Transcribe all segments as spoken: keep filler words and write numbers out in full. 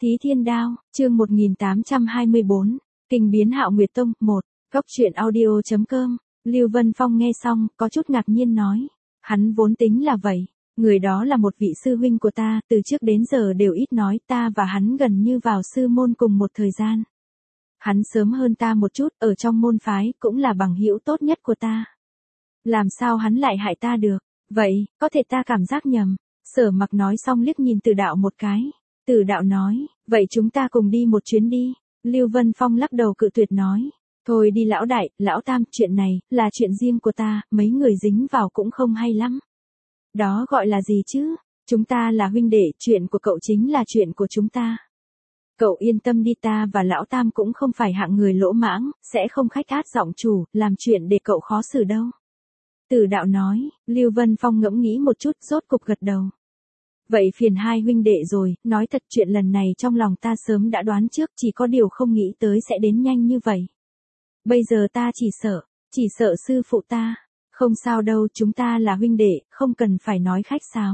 Thí Thiên Đao, chương một nghìn tám trăm hai mươi bốn, Kinh biến Hạo Nguyệt Tông, một, Cốc truyện audio chấm com. Lưu Vân Phong nghe xong, có chút ngạc nhiên nói. Hắn vốn tính là vậy. Người đó là một vị sư huynh của ta, từ trước đến giờ đều ít nói, ta và hắn gần như vào sư môn cùng một thời gian. Hắn sớm hơn ta một chút, ở trong môn phái, cũng là bằng hữu tốt nhất của ta. Làm sao hắn lại hại ta được? Vậy, có thể ta cảm giác nhầm. Sở Mặc nói xong liếc nhìn Từ Đạo một cái. Từ Đạo nói, vậy chúng ta cùng đi một chuyến đi. Lưu Vân Phong lắc đầu cự tuyệt nói. Thôi đi lão đại, lão tam, chuyện này, là chuyện riêng của ta, mấy người dính vào cũng không hay lắm. Đó gọi là gì chứ? Chúng ta là huynh đệ, chuyện của cậu chính là chuyện của chúng ta. Cậu yên tâm đi, ta và lão tam cũng không phải hạng người lỗ mãng, sẽ không khách át giọng chủ, làm chuyện để cậu khó xử đâu. Từ Đạo nói, Lưu Vân Phong ngẫm nghĩ một chút, rốt cục gật đầu. Vậy phiền hai huynh đệ rồi, nói thật chuyện lần này trong lòng ta sớm đã đoán trước, chỉ có điều không nghĩ tới sẽ đến nhanh như vậy. Bây giờ ta chỉ sợ, chỉ sợ sư phụ ta. Không sao đâu, chúng ta là huynh đệ, không cần phải nói khách sáo.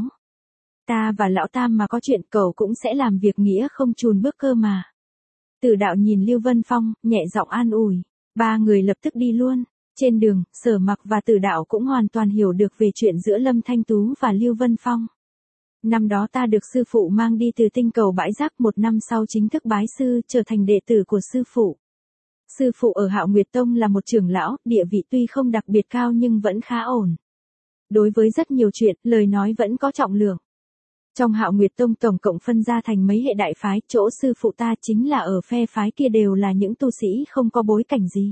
Ta và lão tam mà có chuyện cậu cũng sẽ làm việc nghĩa không chùn bước cơ mà. Từ Đạo nhìn Lưu Vân Phong, nhẹ giọng an ủi. Ba người lập tức đi luôn. Trên đường, Sở Mặc và Từ Đạo cũng hoàn toàn hiểu được về chuyện giữa Lâm Thanh Tú và Lưu Vân Phong. Năm đó ta được sư phụ mang đi từ tinh cầu bãi rác, một năm sau chính thức bái sư, trở thành đệ tử của sư phụ. Sư phụ ở Hạo Nguyệt Tông là một trưởng lão, địa vị tuy không đặc biệt cao nhưng vẫn khá ổn. Đối với rất nhiều chuyện, lời nói vẫn có trọng lượng. Trong Hạo Nguyệt Tông tổng cộng phân ra thành mấy hệ đại phái, chỗ sư phụ ta chính là ở phe phái kia đều là những tu sĩ không có bối cảnh gì.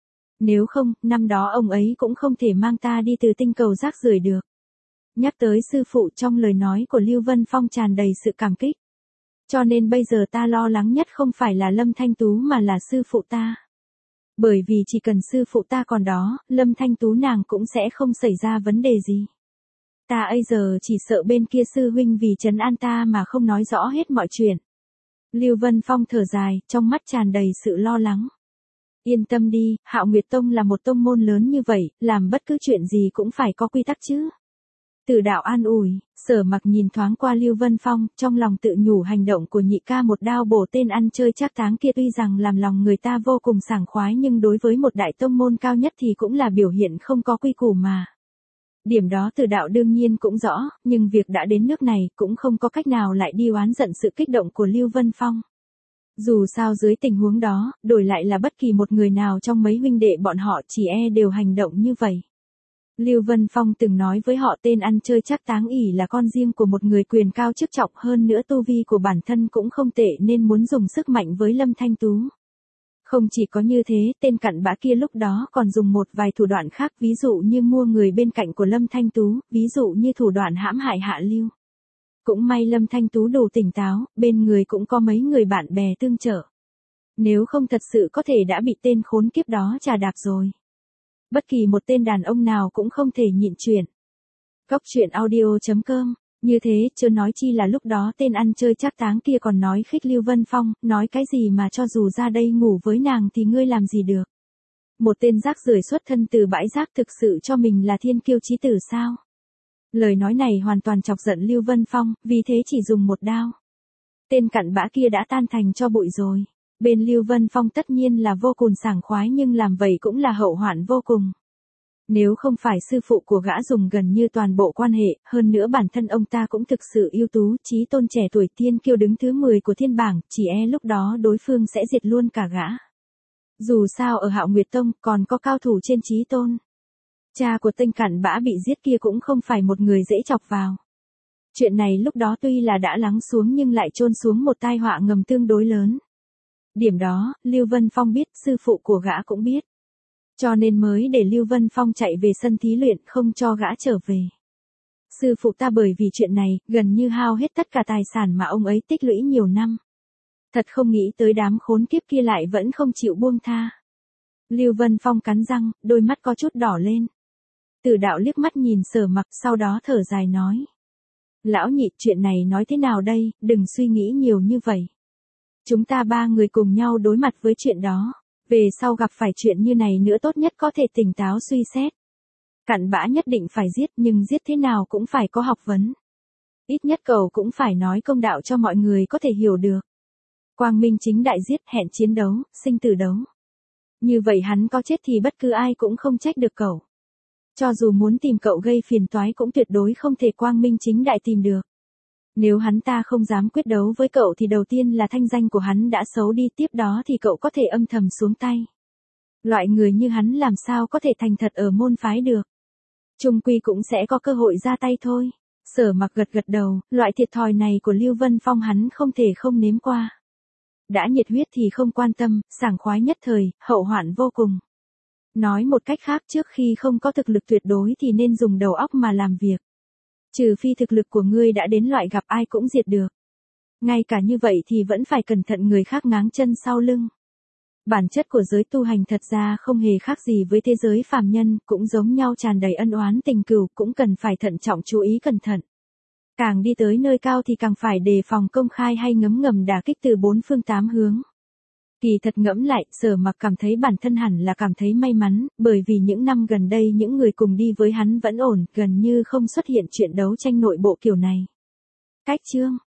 Nếu không, năm đó ông ấy cũng không thể mang ta đi từ tinh cầu rác rưởi được. Nhắc tới sư phụ, trong lời nói của Lưu Vân Phong tràn đầy sự cảm kích. Cho nên bây giờ ta lo lắng nhất không phải là Lâm Thanh Tú mà là sư phụ ta. Bởi vì chỉ cần sư phụ ta còn đó, Lâm Thanh Tú nàng cũng sẽ không xảy ra vấn đề gì. Ta bây giờ chỉ sợ bên kia sư huynh vì trấn an ta mà không nói rõ hết mọi chuyện. Lưu Vân Phong thở dài, trong mắt tràn đầy sự lo lắng. Yên tâm đi, Hạo Nguyệt Tông là một tông môn lớn như vậy, làm bất cứ chuyện gì cũng phải có quy tắc chứ. Từ Đạo an ủi, Sở Mặc nhìn thoáng qua Lưu Vân Phong, trong lòng tự nhủ hành động của nhị ca một đao bổ tên ăn chơi trác táng kia tuy rằng làm lòng người ta vô cùng sảng khoái nhưng đối với một đại tông môn cao nhất thì cũng là biểu hiện không có quy củ mà. Điểm đó Từ Đạo đương nhiên cũng rõ, nhưng việc đã đến nước này cũng không có cách nào lại đi oán giận sự kích động của Lưu Vân Phong. Dù sao dưới tình huống đó, đổi lại là bất kỳ một người nào trong mấy huynh đệ bọn họ chỉ e đều hành động như vậy. Lưu Vân Phong từng nói với họ tên ăn chơi trác táng ỷ là con riêng của một người quyền cao chức trọng, hơn nữa tu vi của bản thân cũng không tệ nên muốn dùng sức mạnh với Lâm Thanh Tú. Không chỉ có như thế, tên cặn bã kia lúc đó còn dùng một vài thủ đoạn khác, ví dụ như mua người bên cạnh của Lâm Thanh Tú, ví dụ như thủ đoạn hãm hại Hạ Lưu. Cũng may Lâm Thanh Tú đủ tỉnh táo, bên người cũng có mấy người bạn bè tương trợ. Nếu không thật sự có thể đã bị tên khốn kiếp đó trà đạp rồi. Bất kỳ một tên đàn ông nào cũng không thể nhịn chuyện. Cốc truyện audio chấm com. Như thế, chưa nói chi là lúc đó tên ăn chơi trác táng kia còn nói khích Lưu Vân Phong, nói cái gì mà cho dù ra đây ngủ với nàng thì ngươi làm gì được. Một tên rác rưởi xuất thân từ bãi rác thực sự cho mình là thiên kiêu chí tử sao? Lời nói này hoàn toàn chọc giận Lưu Vân Phong, vì thế chỉ dùng một đao. Tên cặn bã kia đã tan thành cho bụi rồi. Bên Lưu Vân Phong tất nhiên là vô cùng sảng khoái nhưng làm vậy cũng là hậu hoạn vô cùng. Nếu không phải sư phụ của gã dùng gần như toàn bộ quan hệ, hơn nữa bản thân ông ta cũng thực sự ưu tú, chí tôn trẻ tuổi thiên kiêu đứng thứ mười của thiên bảng, chỉ e lúc đó đối phương sẽ diệt luôn cả gã. Dù sao ở Hạo Nguyệt Tông còn có cao thủ trên chí tôn. Cha của tên cặn bã bị giết kia cũng không phải một người dễ chọc vào. Chuyện này lúc đó tuy là đã lắng xuống nhưng lại chôn xuống một tai họa ngầm tương đối lớn. Điểm đó, Lưu Vân Phong biết, sư phụ của gã cũng biết. Cho nên mới để Lưu Vân Phong chạy về sân thí luyện không cho gã trở về. Sư phụ ta bởi vì chuyện này, gần như hao hết tất cả tài sản mà ông ấy tích lũy nhiều năm. Thật không nghĩ tới đám khốn kiếp kia lại vẫn không chịu buông tha. Lưu Vân Phong cắn răng, đôi mắt có chút đỏ lên. Từ Đạo liếc mắt nhìn Sở Mặc, sau đó thở dài nói. Lão nhị, chuyện này nói thế nào đây, đừng suy nghĩ nhiều như vậy. Chúng ta ba người cùng nhau đối mặt với chuyện đó. Về sau gặp phải chuyện như này nữa tốt nhất có thể tỉnh táo suy xét. Cặn bã nhất định phải giết nhưng giết thế nào cũng phải có học vấn. Ít nhất cậu cũng phải nói công đạo cho mọi người có thể hiểu được. Quang minh chính đại giết, hẹn chiến đấu, sinh tử đấu. Như vậy hắn có chết thì bất cứ ai cũng không trách được cậu. Cho dù muốn tìm cậu gây phiền toái cũng tuyệt đối không thể quang minh chính đại tìm được. Nếu hắn ta không dám quyết đấu với cậu thì đầu tiên là thanh danh của hắn đã xấu đi, tiếp đó thì cậu có thể âm thầm xuống tay. Loại người như hắn làm sao có thể thành thật ở môn phái được. Chung quy cũng sẽ có cơ hội ra tay thôi. Sở Mặc gật gật đầu, loại thiệt thòi này của Lưu Vân Phong hắn không thể không nếm qua. Đã nhiệt huyết thì không quan tâm, sảng khoái nhất thời, hậu hoạn vô cùng. Nói một cách khác, trước khi không có thực lực tuyệt đối thì nên dùng đầu óc mà làm việc. Trừ phi thực lực của ngươi đã đến loại gặp ai cũng diệt được. Ngay cả như vậy thì vẫn phải cẩn thận người khác ngáng chân sau lưng. Bản chất của giới tu hành thật ra không hề khác gì với thế giới phàm nhân, cũng giống nhau tràn đầy ân oán tình cừu, cũng cần phải thận trọng chú ý cẩn thận. Càng đi tới nơi cao thì càng phải đề phòng công khai hay ngấm ngầm đả kích từ bốn phương tám hướng. Kỳ thật ngẫm lại, Sở Mặc cảm thấy bản thân hẳn là cảm thấy may mắn, bởi vì những năm gần đây những người cùng đi với hắn vẫn ổn, gần như không xuất hiện chuyện đấu tranh nội bộ kiểu này. Cách chương